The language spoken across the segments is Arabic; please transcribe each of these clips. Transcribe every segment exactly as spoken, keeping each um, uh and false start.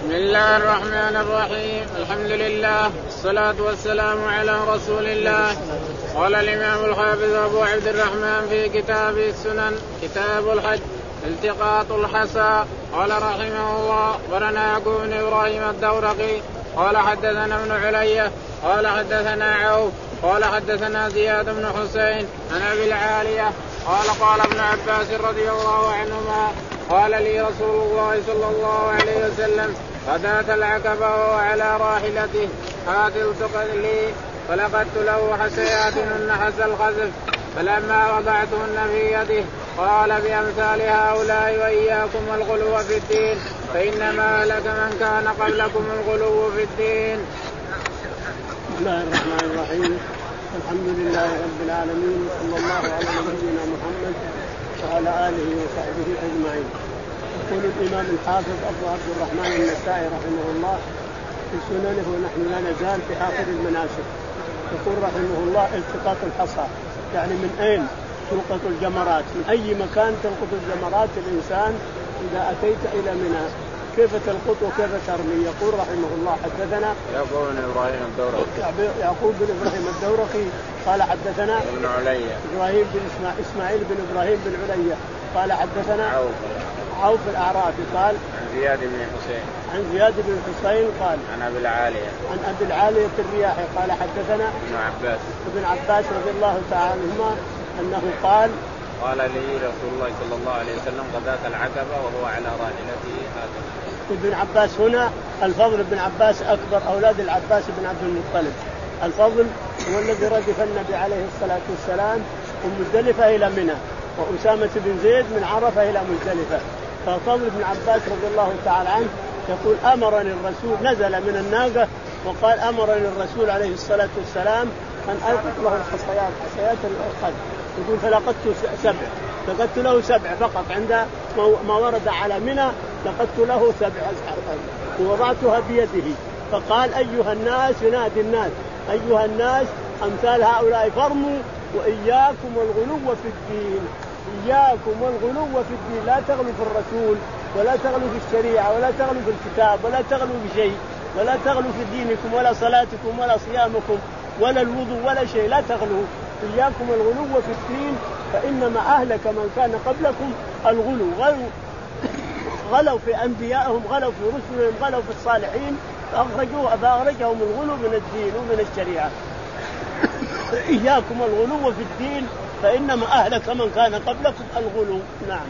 بسم الله الرحمن الرحيم. الحمد لله والصلاة والسلام على رسول الله. قال الإمام الحافظ أبو عبد الرحمن في كتاب السنن كتاب الحج التقاط الحصى. قال رحمه الله ورنا يعقوب بن إبراهيم الدورقي قال حدثنا ابن علي قال حدثنا عوف قال حدثنا زياد بن حسين عن أبي العالية قال قال ابن عباس رضي الله عنهما قال لي رسول الله صلى الله عليه وسلم غداة العقبة وهو على راحلته هات التقت لي فلقدت له حسيات نحس الخزف فلما وضعتهن في يده قال بأمثال هؤلاء وإياكم الغلو في الدين فإنما لك من كان قبلكم الغلو في الدين. بسم الله الرحمن الرحيم. الحمد لله رب العالمين صلى الله على نبينا محمد وعلى آله وصحبه أجمعين. يقول الإمام الحافظ أبو عبد الرحمن النسائي رحمه الله في سننه ونحن لا نزال في آخر المناسك. يقول رحمه الله التقاط الحصى، يعني من أين تلقط الجمرات، من أي مكان تلقط الجمرات الإنسان إذا أتيت إلى منى كيف تلقط وكيف ترمي. يقول رحمه الله حدثنا يعقوب بن إبراهيم الدورقي يعقوب بن إبراهيم الدورقي قال حدثنا ابن علي إبراهيم بن إسماعيل بن إبراهيم بن علي قال حدثنا عوف عوف الأعرابي قال عن زياد بن حسين عن زياد بن حسين قال عن أبي العالية عن أبي العالية الرياحي قال حدثنا ابن عباس ابن عباس رضي الله تعالى عنهما أنه قال قال لي رسول الله صلى الله عليه وسلم غداة العقبة وهو على راحلته هذا. ابن عباس هنا الفضل بن عباس أكبر أولاد العباس بن عبد المطلب. الفضل هو الذي ردف النبي عليه الصلاة والسلام من مزدلفة إلى منى، وأسامة بن زيد من عرفة إلى مزدلفة. فالفضل بن عباس رضي الله تعالى عنه يقول أمرني الرسول، نزل من الناقة وقال أمرني الرسول عليه الصلاة والسلام أن ألقط له الحصيات حصيات الخلف. يقول فلقدت سبع لقدت له سبع فقط عند ما ورد على منى، لقدت له سبع ووضعتها بيده. فقال أيها الناس، ينادي الناس أيها الناس أمثال هؤلاء فرموا وإياكم والغلو في الدين، إياكم والغلو في الدين، لا تغلوا في الرسول ولا تغلوا في الشريعة ولا تغلوا في الكتاب ولا تغلوا بشيء، ولا تغلوا في دينكم ولا صلاتكم ولا صيامكم ولا الوضوء ولا شيء، لا تغلوا. إياكم الغلو في الدين فإنما أهلك من كان قبلكم الغلو. غلوا غلوا في أنبيائهم، غلوا في رسلهم، غلوا في الصالحين، فأخرجوا فأخرجهم الغلو من الدين ومن الشريعة. إياكم الغلو في الدين فإنما أهلك من كان قبلكم الغلو. نعم.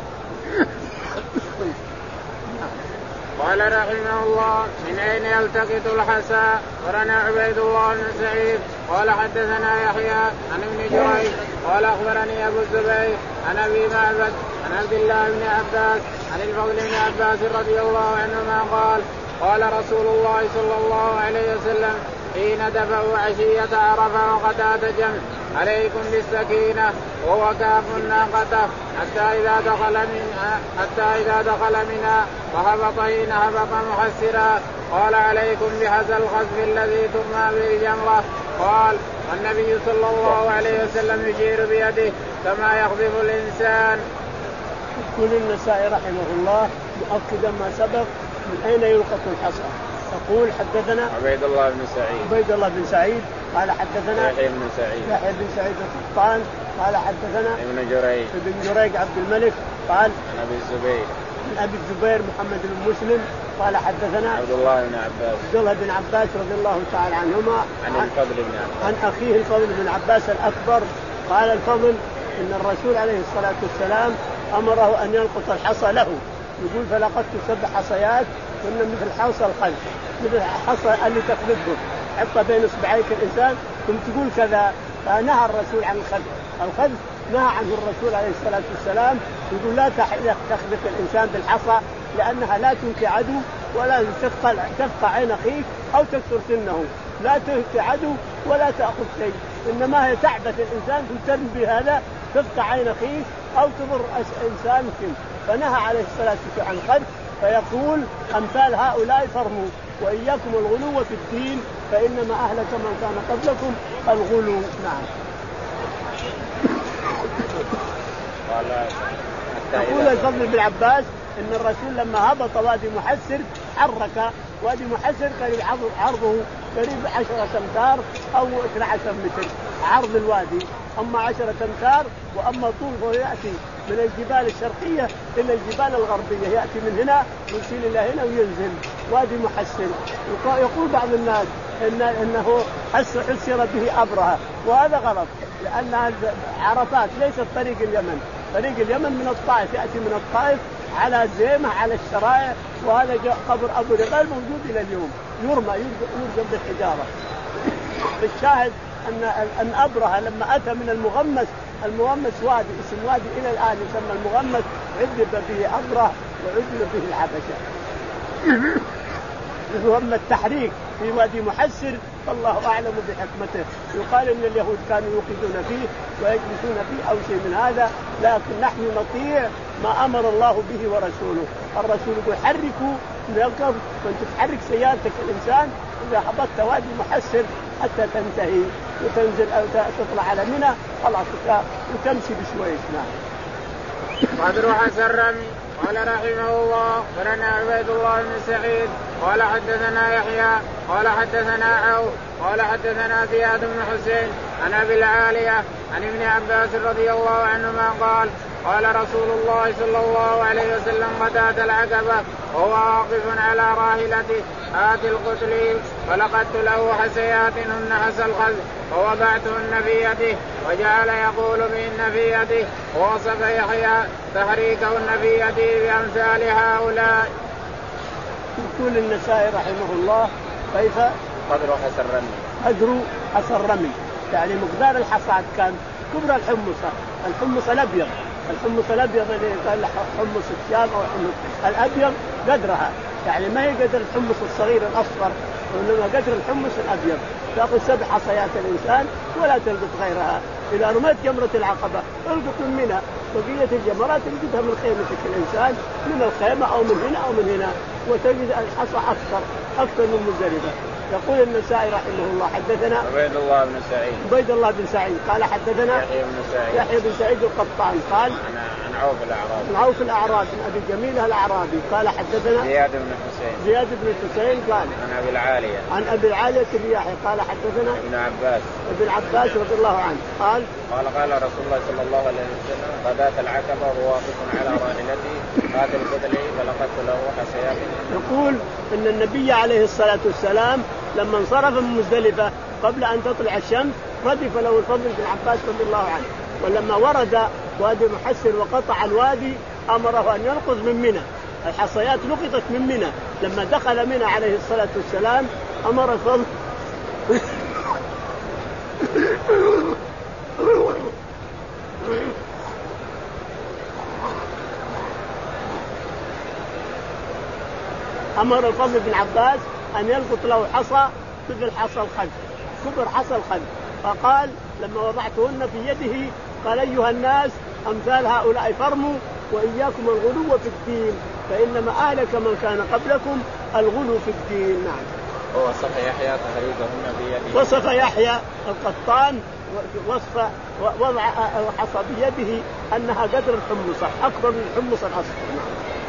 قال رحمه الله من أين يلتقط الحصى. ورنا عبيد الله بن سعيد قال حدثنا يحيى عن ابن جريج قال أخبرني أبو الزبير عن أبي معبد عن عبد الله بن عباس عن الفضل بن عباس رضي الله عنهما قال قال رسول الله صلى الله عليه وسلم حين دفعوا عشية عرفة وغداة جمع عليكم بالسكينة وهو كاف ناقته حتى إذا دخل منها حتى إذا دخل منها وهبط حين هبط محسرا قال عليكم بهذا الخزف الذي ترمى به الجمرة. قال والنبي صلى الله عليه وسلم يشير بيده كما يخذف الإنسان. يقول النسائي رحمه الله مؤكدا ما سبق من أين يلقط الحصى. يقول حدثنا عبيد الله بن سعيد عبيد الله بن سعيد قال حدثنا يحيى بن سعيد يحيى بن سعيد القطان قال حدثنا ابن جريج ابن جريج عبد الملك قال عن أبي الزبير من أبي الزبير محمد بن مسلم قال حدثنا عبد الله بن عباس عبد الله بن عباس رضي الله تعالى عنهما عن الفضل بن عباس عن أخيه الفضل بن عباس الأكبر قال الفضل إن الرسول عليه الصلاة والسلام أمره أن يلقط الحصى له. يقول فلقدت سبع حصيات كنا مثل حصى الخلف، مثل الحصى اللي تخلفه حطها بين اصبعيك الإنسان ثم تقول كذا. فنهى الرسول عن الخلف، الخلف نهى عنه الرسول عليه الصلاة والسلام. يقول لا تخلف الإنسان بالحصى لأنها لا تنكي عدو ولا تفقع تفقع عين أخيك أو تكسر سنه، لا تنكي عدو ولا تأخذ شيء، إنما هي تعبث الإنسان تنتبه بهذا تفقع عين أخيك أو تضر إنسان فيه. فنهى عليه الصلاة والسلام عن الخلف. فيقول أمثال هؤلاء فرموا وإياكم الغلو في الدين فإنما أهلك من كان قبلكم الغلو. نعم. قال يقول الفضل بن عباس ان الرسول لما هبط وادي محسر حرك وادي محسر قريب عرضه قريب عشرة امتار او اثني عشر متر عرض الوادي، اما عشرة امتار، واما طوله ياتي من الجبال الشرقيه الى الجبال الغربيه، ياتي من هنا يصل الى هنا وينزل وادي محسر. يقول بعض الناس إن انه حسر به ابرهه، وهذا غلط، لان عرفات ليست طريق اليمن، طريق اليمن من الطائف، ياتي من الطائف على زيمه على الشرائع، وهذا قبر ابو رغال موجود الى اليوم، يرمى يرجم بالحجاره. الشاهد ان ان ابرهه لما اتى من المغمس، المغمس وادي اسم وادي الى الان يسمى المغمس، عذب به ابرهه وعذب به الحبشه. وأما التحريك في وادي محسر فالله أعلم بحكمته. يقال إن اليهود كانوا يوقدون فيه ويجلسون فيه أو شيء من هذا، لكن نحن نطيع ما أمر الله به ورسوله. الرسول يقول حركوا نركب، وأنت تحرك سيارتك الإنسان إذا هبطت وادي محسر حتى تنتهي وتنزل أو تطلع على منى خلاص وتمشي بشويش. قدر حسن قال رحمه الله قرنا عبيد الله بن سعيد قال حدثنا يحيى قال حدثنا عوف قال حدثنا زياد بن حسين عن ابي العاليه عن ابن عباس رضي الله عنهما قال قال رسول الله صلى الله عليه وسلم غداة العقبة وهو واقف على راحلته آتي القتل فلقدت له حسيات هن حسى الخز ووضعتهن في يده وجعل يقول بهن في يده ووصف يحيى تحريكهن في يده بأمثال هؤلاء. يقول النسائي رحمه الله كيف قدر حسى الرمي قدر حسى الرمي يعني مقدار الحصاد كان كبر الحمصة الحمص الأبيض الحمص الأبيض اللي قال حمص الشام أو حمص الأبيض قدرها يعني ما هي قدر الحمص الصغير الأصفر وإنما قدر الحمص الأبيض. تأخذ سبع حصيات الإنسان ولا تلقط غيرها. إذا رميت جمرة العقبة القط من منها بقية الجمرات تلقطها من خيمتك الإنسان من الخيمة أو من هنا أو من هنا وتجد الحصى أكثر أكثر من مزدلفة. يقول النسائي رحمه الله حدثنا عبيد الله بن سعيد عبيد الله بن سعيد قال حدثنا يحيى بن سعيد يحيى بن سعيد القطان قال عن عوف الأعرابي عن عوف الأعرابي بن أبي جميل الأعرابي قال حدثنا زياد بن حسين زياد بن حسين قال عن أبي العالية عن أبي العالية بن يحيى قال حدثنا ابن عباس ابن عباس رضي الله عنه قال قال قال رسول الله صلى الله عليه وسلم غداة العقبة وهو واقف على راحلته هذا البدل فلقدت له حسيات. يقول ان النبي عليه الصلاة والسلام لما انصرف من مزدلفة قبل ان تطلع الشمس ردف له الفضل بن عباس رضي الله عنه، ولما ورد وادي محسر وقطع الوادي امره ان ينقذ من منى. الحصيات لقطت من منى لما دخل منى عليه الصلاة والسلام امر الفضل أمر الفضل بن عباس أن يلقط له حصى مثل حصى الخلف كبر حصى الخلف، فقال لما وضعتهن في يده قال أيها الناس أمثال هؤلاء فرموا وإياكم الغلو في الدين فإنما أهلك من كان قبلكم الغلو في الدين. نعم. ووصف يحيى تحريكهن في يده وصف يحيى القطان وصف وضع الحصى بيده أنها قدر الحمصة أكبر من الحمص الأصفر.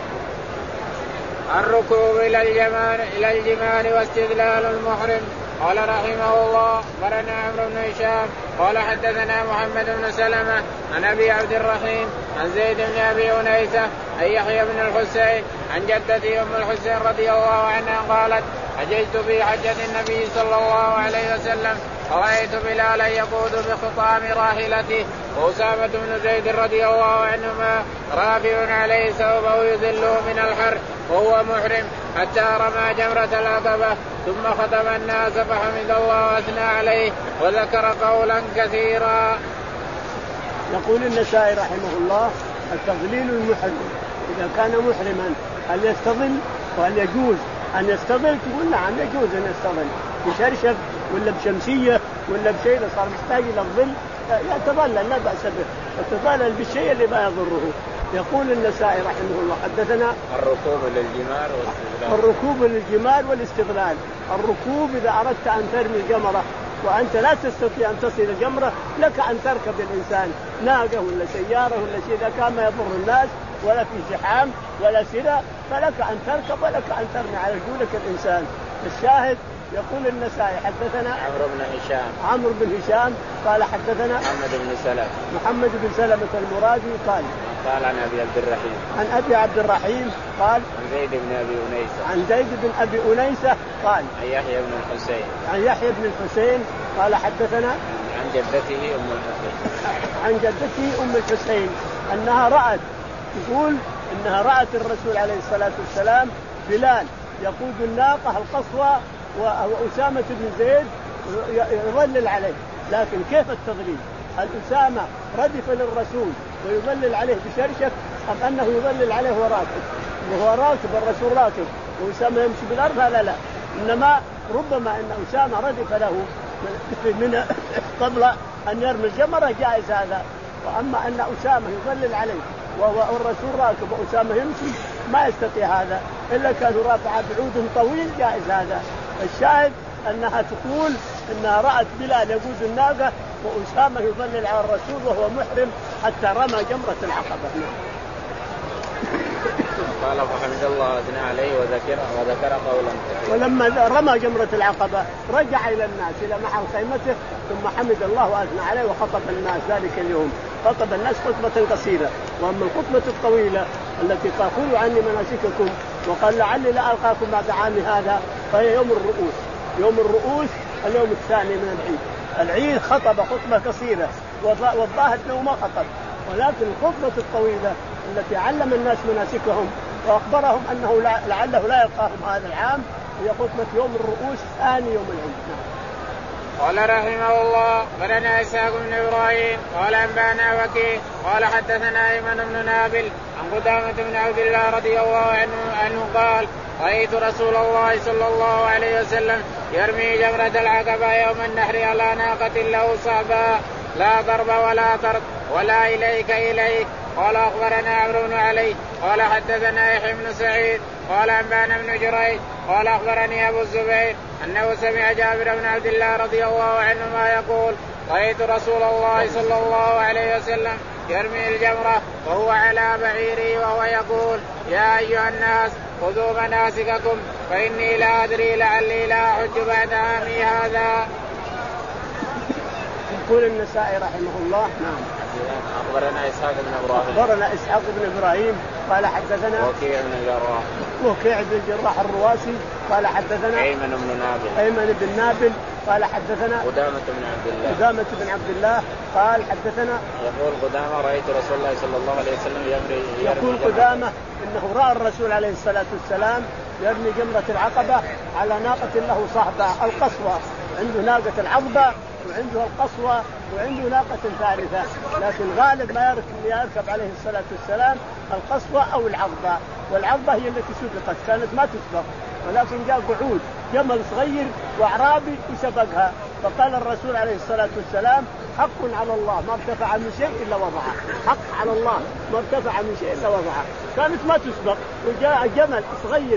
الركوب إلى الجمال إلى الجمال واستدلال المحرم. قال رحمه الله قرنا عمرو بن هشام قال حدثنا محمد بن سلمة عن أبي عبد الرحيم عن زيد بن أبي أنيسة عن يحيى بن الحسين عن جدتي أم الحسين رضي الله عنها قالت حججت في حجة النبي صلى الله عليه وسلم رأيت بلالا يقود بخطام راحلته وأسامة بن زيد رضي الله عنهما رافع عليه ثوبه يذله من الحر وهو محرم حتى رمى جمرة العقبة ثم خطب الناس فحمد الله وأثنى عليه وذكر قولا كثيرا. يقول النسائي رحمه الله التظليل المحرم إذا كان محرما هل يستظل وهل يجوز أن يستظل؟ تقول نعم يجوز أن يستظل بشرشف ولا بشمسية ولا بشيء صار محتاج إلى الظل يتظلل لا بأس به يتظلل بالشيء اللي ما يضره. يقول النسائي رحمه الله حدثنا الركوب للجمال والاستظلال الركوب للجمال والاستظلال. الركوب إذا أردت أن ترمي جمرة وأنت لا تستطيع أن تصل الجمرة لك أن تركب الإنسان ناقة ولا سيارة ولا شيء إذا كان ما يضر الناس ولا في زحام ولا سرى، فلك أن تركب ولك أن ترمي على رجولك الإنسان. الشاهد يقول النسائي حدثنا عمرو بن هشام عمرو بن هشام قال حدثنا محمد بن سلمة محمد بن سلمة المرادي قال قال عن أبي عبد الرحيم عن أبي عبد الرحيم قال عن زيد بن أبي أنيسة عن زيد بن أبي أنيسة قال عن يحيى بن الحسين عن يحيى بن الحسين قال حدثنا عن جدته أم الحسين عن جدته أم الحسين أنها رأت، تقول إنها رأت الرسول عليه الصلاة والسلام بلال يقود الناقة القصوى وأسامة بن زيد يظلل عليه. لكن كيف التظليل؟ هل أسامة ردف للرسول ويظلل عليه بشرشف أم أنه يظلل عليه وهو راكب؟ وهو راكب الرسول راكب وأسامة يمشي بالأرض؟ لا لا، إنما ربما أن أسامة ردف له من قبل أن يرمي الجمرة جائز هذا. وأما أن أسامة يظلل عليه وهو الرسول راكب وأسامة يمشي ما يستطيع هذا، إلا كانوا رافع بعود طويل جائز هذا. الشاهد أنها تقول أنها رأت بلال يقود الناقة وأسامة يظلل على الرسول وهو محرم حتى رمى جمرة العقبة. قال فحمد الله أثنى عليه وذكر وذكر قولا. ولما رمى جمرة العقبة رجع إلى الناس إلى محل خيمته ثم حمد الله وأثنى عليه وخطب الناس ذلك اليوم. خطب الناس خطبة قصيرة، وأما الخطبة الطويلة التي قال خذوا عني مناسككم وقال لعلي لا ألقاكم بعد عام هذا فهي يوم الرؤوس. يوم الرؤوس اليوم الثاني من العيد. العيد خطب خطبة قصيرة والظاهر أنه ما خطب، ولكن الخطبة الطويلة التي علم الناس مناسكهم وأخبرهم أنه لعله لا يلقاهم هذا العام هي خطبة يوم الرؤوس ثاني يوم العيد. قال رحمه الله قالنا إسحاق بن إبراهيم قال أنبانا وكيع قال حدثنا أيمن بن نابل عن قدامة بن عبد الله رضي الله عنه عنه قال رأيت رسول الله صلى الله عليه وسلم يرمي جمرة العقبة يوم النحر على ناقة له صعباء لا ضرب ولا طرد ولا إليك إليك. قال أخبرنا عمرو بن علي قال حدثنا يحيى بن سعيد قال أنبانا بن جريج قال أخبرني أبو الزبير أنه سمع جابر بن عبد الله رضي الله عنهما يقول رأيت رسول الله صلى الله عليه وسلم يرمي الجمرة وهو على بعيره وهو يقول يا أيها الناس خذوا مناسككم فإني لا أدري لعلي لا أحج بعد عامي هذا. يقول النسائي رحمه الله نعم أخبرنا إسحاق بن إبراهيم أخبرنا إسحاق بن إبراهيم قال حدثنا وكيع بن الجراح وكيع بن الجراح الرواسي قال حدثنا أيمن بن نابل أيمن بن نابل قال حدثنا قدامة بن عبد الله قدامة بن عبد الله قال حدثنا يقول قدامة رأيت رسول الله صلى الله عليه وسلم يرمي يقول قدامة إنه رأى الرسول عليه الصلاة والسلام يرمي جمرة العقبة على ناقة له صهبة القصوى، عنده ناقة العضبة وعنده القصوى وعنده ناقة ثالثة، لكن غالب ما يركب, يركب عليه الصلاة والسلام القصوى أو العضبة، والعضبة هي التي سبقت كانت ما تسبق، ولكن جاء قعود جمل صغير وأعرابي وسبقها. فقال الرسول عليه الصلاة والسلام حق على الله ما ارتفع من شيء إلا وضعه، حق على الله ما ارتفع من شيء إلا وضعه، كانت ما تسبق وجاء جمل صغير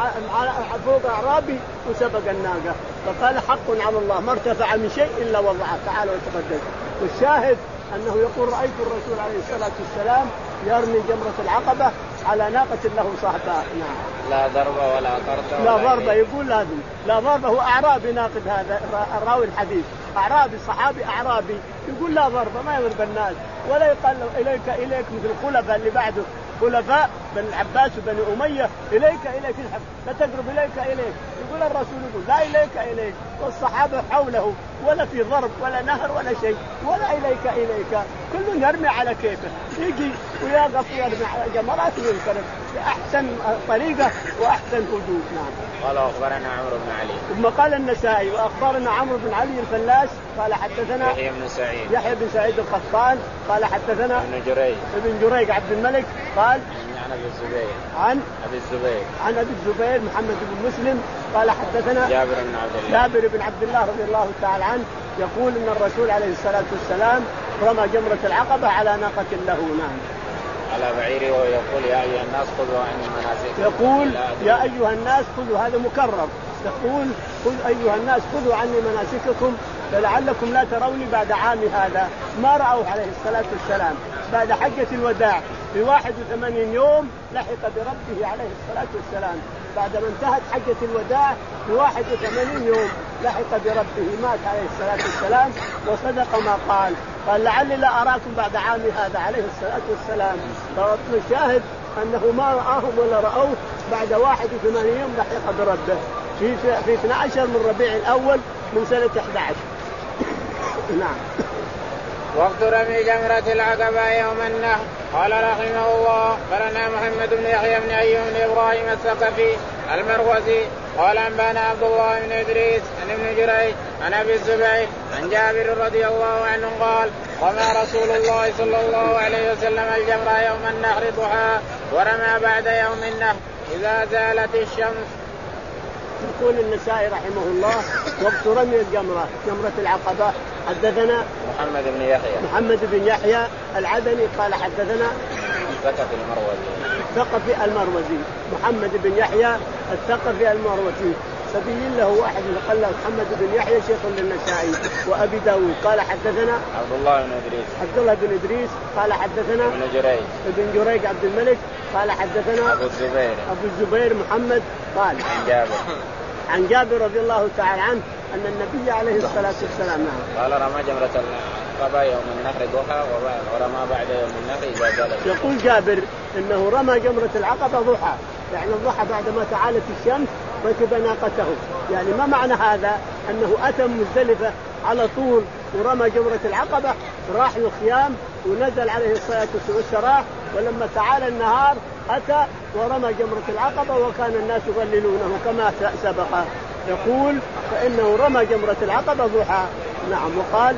فوق أعرابي وسبق الناقة، فقال حق على الله ما ارتفع من شيء إلا وضعه تعالى وتقدس. والشاهد أنه يقول رأيت الرسول عليه الصلاة والسلام يرمي جمرة العقبة على ناقة له صهباء. نعم. لا ضرب ولا طرد لا ضرب، يقول لازم لا ضرب، هو أعرابي ناقد هذا الراوي الحديث أعرابي صحابي أعرابي يقول لا ضرب ما يضرب الناس ولا يقال إليك إليك مثل الخلفاء اللي بعده خلفاء بن العباس وبن أمية إليك إليك الحب لا تقرب إليك إليك، يقول الرسول يقول لا إليك إليك، والصحابة حوله ولا في ضرب ولا نهر ولا شيء ولا إليك إليك، كل يرمي على كيفه يجي ويقف يرمي على جمرات وينكرم بأحسن طريقة وأحسن حدود. نعم. قال أخبرنا عمرو بن علي ثم قال النسائي وأخبرنا عمرو بن علي الفلاس قال حدثنا يحيى بن سعيد يحيى بن سعيد القطان قال حدثنا ابن جريج ابن جريج عبد الملك قال عن أبي الزبير عن أبي الزبير عن أبي الزبير محمد بن مسلم قال حدثنا جابر بن عبد الله جابر بن عبد الله رضي الله تعالى عنه يقول إن الرسول عليه الصلاة والسلام رمى جمرة العقبة على ناقة له. نعم. على بعيره ويقول يا أيها الناس خذوا عني مناسككم. يقول يا أيها الناس خذوا، هذا مكرر، يقول خذ أيها الناس خذوا عني مناسككم فلعلكم لا تروني بعد عام هذا. ما رأوه عليه الصلاة والسلام بعد حجة الوداع في واحد وثمانين يوم لحق بربه عليه الصلاة والسلام، بعدما انتهت حجة الوداع في واحد وثمانين يوم لحق بربه، مات عليه الصلاة والسلام وصدق ما قال، قال لعلي لا أراكم بعد عامي هذا عليه الصلاة والسلام. فالشاهد أنه ما رآهم ولا رأوه بعد واحد وثمانين يوم لحق بربه في في اثني عشر من ربيع الأول من سنة إحدى عشر. نعم. وقت رمي جمرة العقبة يوم النحر. قال رحمه الله قالنا محمد بن يحيى بن أيوب بن إبراهيم الثقفي المروزي قال أنبانا عبد الله بن إدريس عن ابن جريج عن أبي الزبير عن جابر رضي الله عنه قال رمى رسول الله صلى الله عليه وسلم الجمرة يوم النحر ضحى ورمى بعد يوم النحر إذا زالت الشمس. يقول النسائي رحمه الله وقت رمي الجمرة جمرة العقبة حدثنا محمد بن يحيى محمد بن يحيى العدني قال حدثنا الثقفي المروزي الثقفي المروزي محمد بن يحيى الثقفي المروزي سبيل له واحد قال له محمد بن يحيى شيخ للنسائي وأبي داود قال حدثنا عبد الله بن إدريس عبد الله بن إدريس قال حدثنا ابن جريج ابن جريج عبد الملك قال حدثنا أبو الزبير أبو الزبير محمد قال عن جابر عن جابر رضي الله تعالى عنه أن النبي عليه الصلاة والسلام نعم قال رمى جمرة العقبة يوم النحر ضحى ورمى بعد يوم النحر إذا زالت. يقول جابر إنه رمى جمرة العقبة ضحى، يعني الضحى بعدما تعالت الشمس ركب ناقته، يعني ما معنى هذا؟ أنه أتى مزدلفة على طول ورمى جمرة العقبة، راح الخيام ونزل عليه الصلاة والسلام، ولما تعالى النهار أتى ورمى جمرة العقبة وكان الناس يظللونه كما سبق. يقول فإنه رمى جمرة العقبة ضحى. نعم. وقال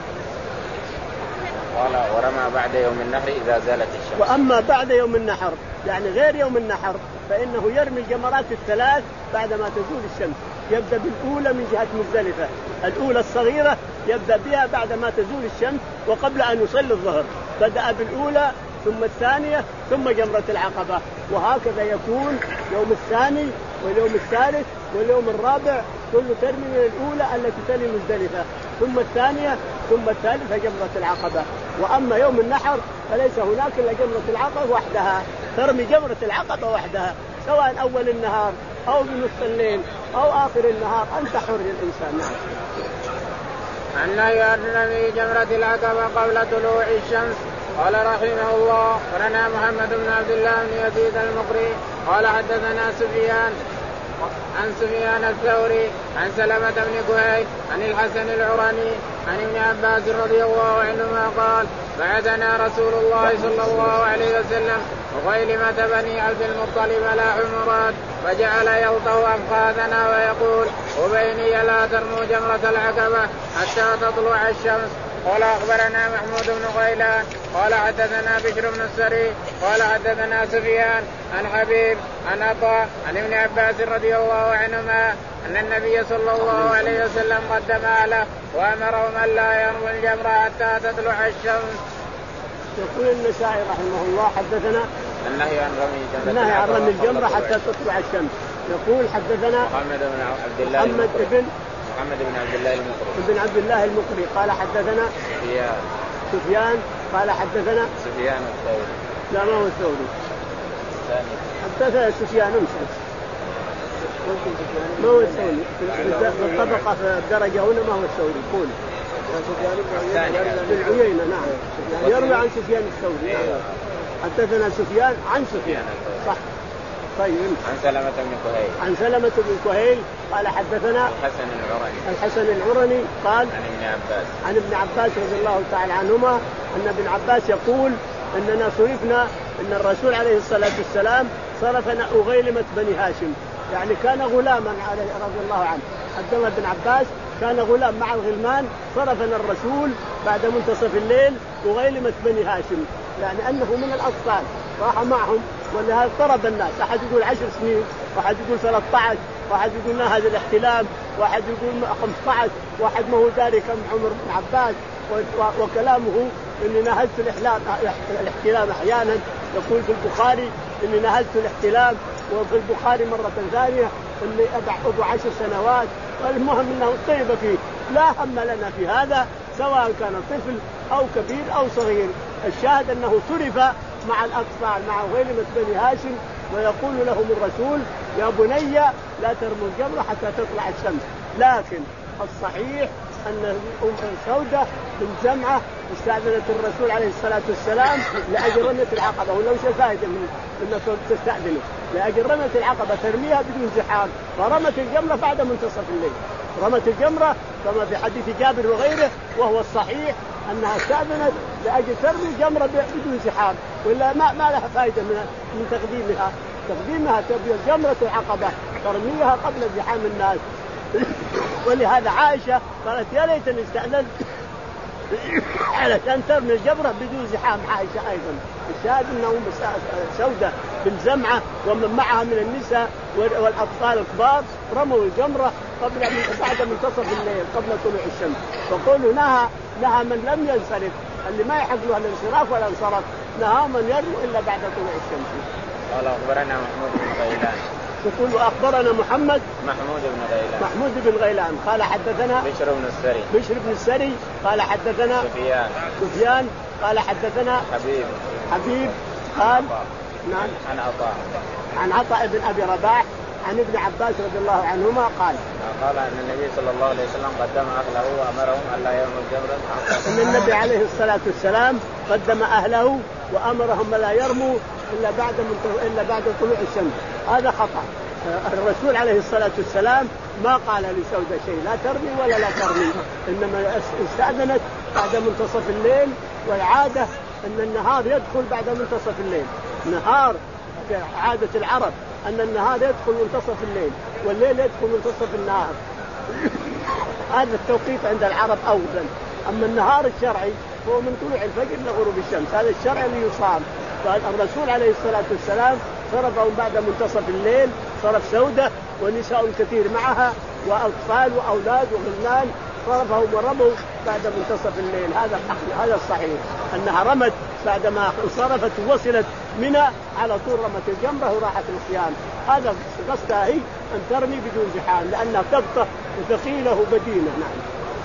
قال ورمى بعد يوم النحر إذا زالت الشمس. وأما بعد يوم النحر يعني غير يوم النحر فإنه يرمي الجمرات الثلاث بعدما تزول الشمس. يبدأ بالأولى من جهة مزدلفة، الأولى الصغيرة يبدأ بها بعدما تزول الشمس وقبل أن يصلي الظهر، بدأ بالأولى ثم الثانية ثم جمرة العقبة، وهكذا يكون يوم الثاني واليوم الثالث واليوم الرابع كله ترمي من الأولى التي تلي مزدلفة ثم الثانية ثم الثالثة جمرة العقبة. وأما يوم النحر فليس هناك إلا جمرة العقبة وحدها، ترمي جمرة العقبة وحدها سواء أول النهار أو بنصف الليل أو آخر النهار، أنت حر الإنسان. نعم. أنه يرمي جمرة العقبة قبل طلوع الشمس. قال رحمه الله قرنا محمد بن عبد الله بن يزيد المقري قال حدثنا سفيان عن سفيان الثوري عن سلمة بن كهيل عن الحسن العراني عن ابن عباس رضي الله عنهما قال بعثنا رسول الله صلى الله عليه وسلم وغيلمة بني عبد المطلب على حمرات فجعل يلطو أفخاذنا ويقول وبيني لا ترموا جمرة العقبة حتى تطلع الشمس. قال أخبرنا محمود بن غيلان قال حدثنا بشر بن السري قال حدثنا سفيان عن حبيب عن عطاء عن ابن عباس رضي الله عنهما أن النبي صلى الله عليه وسلم قدم أهله وأمرهم أن لا يرموا الجمرة حتى تطلع الشمس. يقول النسائي رحمه الله حدثنا النهي عن رمي النهي عن رمي الجمرة حتى تطلع الشمس. يقول حدثنا محمد بن عبد الله محمد بن محمد بن عبد الله المقري بن عبد الله المقري قال حدثنا سفيان سفيان قال حدثنا سفيان الثوري لا ما هو الثوري الثاني حدثنا سفيان امسك ما هو الثوري في الطبقة في الدرجة هنا ما هو الثوري يقول في العيينة. نعم يروي عن سفيان الثوري. حدثنا سفيان عن سفيان صح. طيب عن سلمة بن كهيل عن سلمة بن كهيل قال حدثنا الحسن العرني الحسن العرني قال عن ابن عباس عن ابن عباس رضي الله تعالى عنهما أن ابن عباس يقول أننا صرفنا أن الرسول عليه الصلاة والسلام صرفنا أغيلمة بني هاشم، يعني كان غلاما عليه رضي الله عنه. عبد الله بن عباس كان غلام مع الغلمان، صرفنا الرسول بعد منتصف الليل أغيلمة بني هاشم، يعني أنه من الأطفال راح معهم، ولهذا طرب الناس، أحد يقول عشر سنين، واحد يقول ثلاثة عشر، واحد يقول ما هذا الاحتلام، واحد يقول خمسة عشر، واحد ما هو داري كم عمر بن عباس، وكلامه إني نهزت الاحتلام أحيانا، يقول في البخاري إني نهزت الاحتلام، وفي البخاري مرة ثانية إني أبع عشر سنوات. المهم أنه طيب فيه، لا هم لنا في هذا سواء كان طفل أو كبير أو صغير. الشاهد أنه صرف مع الأطفال مع غيلمة بني هاشم، ويقول لهم الرسول يا بني لا ترموا الجمرة حتى تطلع الشمس. لكن الصحيح أن أم سودة بن زمعة استأذنت الرسول عليه الصلاة والسلام لأجل رمية العقبة، ولو شيء فائدة من أنك تستأذنه لأجل رمية العقبة ترميها بدون زحام، فرمت الجمرة بعد منتصف الليل، رمت الجمرة كما في حديث جابر وغيره، وهو الصحيح أنها استأذنت لأجل ترمي الجمرة بدون زحام، ولا ما ما لها فائدة من من تقديمها تقديمها تبي الجمرة العقبة ترميها قبل زحام الناس. ولهذا عائشة قالت يا ليتني استأذنت علشان ترمي الجمرة بدون زحام. عائشة أيضا الشاهد أنه سودة بن زمعة ومن معها من النساء والأطفال الكبار رموا الجمرة قبل بعد منتصف الليل قبل طلوع الشمس. فقولوا نهى نهى من لم ينصرف، اللي ما يحق له الانصراف ولا انصرف، نهى من يرمي إلا بعد طلوع الشمس. قال أخبرنا محمود بن غيلان. يقول أخبرنا محمد محمود بن غيلان محمود بن غيلان قال حدثنا بشر بن السري بشر بن السري قال حدثنا سفيان سفيان قال حدثنا حبيب حبيب قال نعم عن عطاء عن عطاء بن أبي رباح عن ابن عباس رضي الله عنهما قال قال أن النبي صلى الله عليه وسلم قدم أهله وأمرهم ألا يرموا الجمرة. أن النبي عليه الصلاة والسلام قدم أهله وأمرهم لا يرموا إلا بعد إلا بعد طلوع الشمس. هذا خطأ. الرسول عليه الصلاة والسلام ما قال لسودة شيء لا ترمي ولا لا ترمي، إنما استأذنت بعد منتصف الليل، والعادة أن النهار يدخل بعد منتصف الليل. نهار عادة العرب أن النهار يدخل منتصف الليل والليل يدخل منتصف النهار. هذا التوقيت عند العرب أولا. أما النهار الشرعي هو من طلوع الفجر لغروب الشمس، هذا الشرع اللي يصام. فالرسول عليه الصلاة والسلام صرفهم بعد منتصف الليل، صرف سودة ونساء كثير معها وأطفال وأولاد وغلمان، صرفهم ورموا بعد منتصف الليل. هذا الحق، هذا الصحيح أنها رمت بعدما صرفت ووصلت منى على طول رمت الجمرة وراحت الصيام. هذا قصدها هي أن ترمي بدون زحام لأنها تبطأ وثقيلة وبدينة. نعم.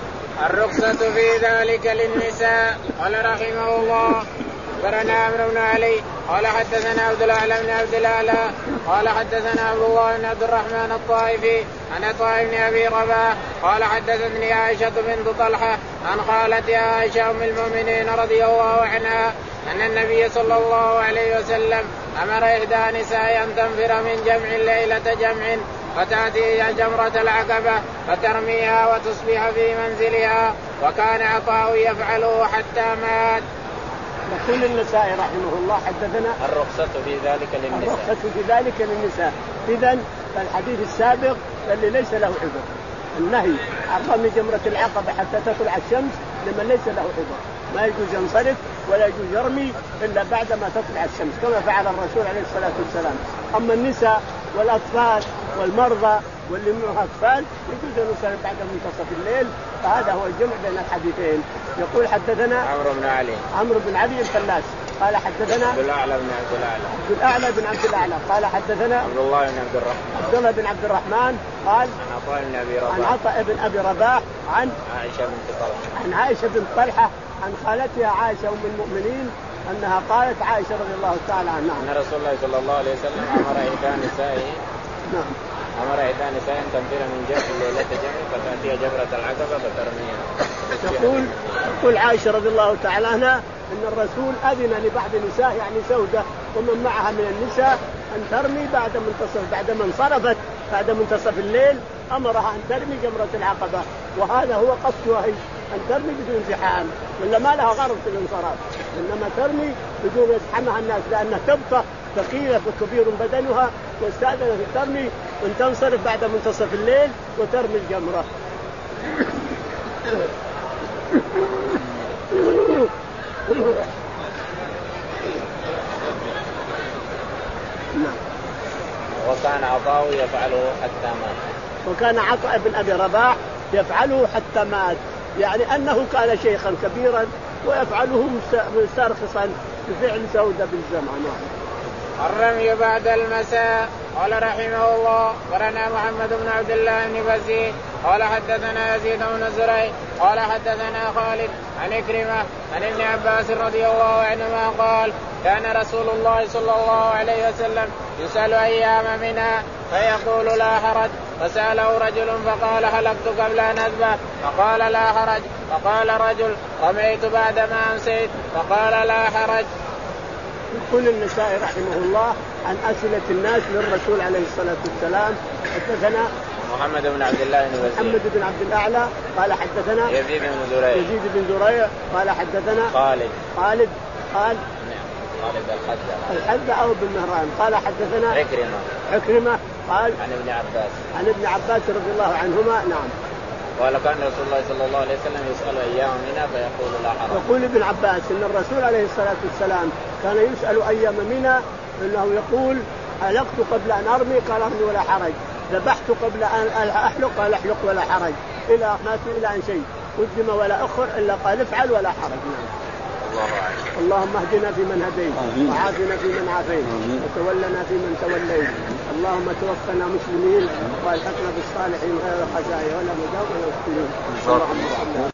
الرخصة في ذلك للنساء. قال رحمه الله أخبرنا عمرو بن علي قال حدثنا عبد الأعلى بن عبد الأعلى قال حدثنا عبد الله بن عبد الرحمن الطائفي عن عطاء بن أبي رباح قال حدثتني عائشة بنت طلحة عن خالتي عائشة أم المؤمنين رضي الله عنها أن النبي صلى الله عليه وسلم أمر إحدى نساء أن تنفر من جمع ليلة جمع فتأتي جمرة العقبة فترميها وتصبح في منزلها، وكان عطاء يفعله حتى مات. يقول النسائي رحمه الله حدثنا الرخصة في ذلك للنساء. الرخصة في ذلك للنساء. إذن فالحديث السابق اللي ليس له عذر، النهي عن رمي جمرة العقبة حتى تطلع الشمس لمن ليس له عذر، ما يجوز ينصرف ولا يجوز يرمي إلا بعدما تطلع الشمس كما فعل الرسول عليه الصلاة والسلام. أما النساء والأطفال والمرضى واللي معه أطفال يجوز أن ينصرف بعد منتصف الليل. فهذا هو الجمع بين الحديثين. يقول حدثنا عمرو بن علي عمرو بن علي الفلاس قال حدثنا عبد الأعلى بن عبد الأعلى عبد الأعلى بن عبد الأعلى قال حدثنا عبد الله بن عبد الرحمن عبد الله بن عبد الرحمن قال عن عطاء بن أبي رباح عن عطاء بن أبي رباح عن عائشة بنت طلحة عن عائشة بنت طلحة عن خالتها عائشة أم المؤمنين أنها قالت عائشة رضي الله تعالى عنها أن رسول الله صلى الله عليه وسلم أمر إحدى نسائه نعم أمر إحدى نساء تنفر من جمع ليلة جمع فتأتي جمرة العقبة فترميها. تقول تقول عائشة رضي الله تعالى عنها أن الرسول أذن لبعض النساء يعني سودة ومن معها من النساء أن ترمي بعد منتصف بعد ما انصرفت بعد منتصف الليل، أمرها أن ترمي جمرة العقبة، وهذا هو قصدها هي أن ترمي بدون زحام، ولا ما لها غرض في الانصراف، إنما ترمي بدون يزحمها الناس لأنها تبقى ثقيلة وكبير بدنها، واستأذنت ترمي وأن تنصرف بعد منتصف الليل وترمي الجمرة. وكان عطاء يفعله حتى مات. وكان عطاء بن أبي رباح يفعله حتى مات، يعني أنه كان شيخا كبيرا ويفعله مسترخصا بفعل سودة بالزمان. الرمي بعد المساء. قال رحمه الله قرنا محمد بن عبد الله بن بزيد قال حدثنا يزيد بن زريع قال حدثنا خالد عن إكرمة عن ابن عباس رضي الله عنهما قال كان رسول الله صلى الله عليه وسلم يسأل أيام منى فيقول لا حرج. فسأله رجل فقال هلكت قبل أن أذبح فقال لا حرج. فقال رجل رميت بعدما أمسيت فقال لا حرج. يقول النسائي رحمه الله عن أسئلة الناس للرسول عليه الصلاة والسلام. حدثنا محمد بن عبد الله بن وزير محمد بن عبد الأعلى قال حدثنا يزيد بن زريع يزيد بن زريع قال حدثنا خالد خالد قال خالد الحذاء الحذاء أو بن مهران قال حدثنا عكرمة عكرمة قال عن ابن عباس عن ابن عباس رضي الله عنهما. نعم. قال كان رسول الله صلى الله عليه وسلم يسأل أيام منى فيقول لا حرج. يقول ابن عباس إن الرسول عليه الصلاة والسلام كان يسأل أيام منى إنه يقول هلكت قبل أن أرمي قال أرمي ولا حرج. ذبحت قبل أن أحلق قال أحلق ولا حرج. إلى ما في إلى عن شيء قدم ولا أخر إلا قال افعل ولا حرج. الله اللهم اهدنا فيمن هديت وعافنا فيمن عافيت وتولنا فيمن توليت. اللهم توفنا مسلمين والحقنا بالصالحين غير خزايا ولا مداوم ولا مفتونين.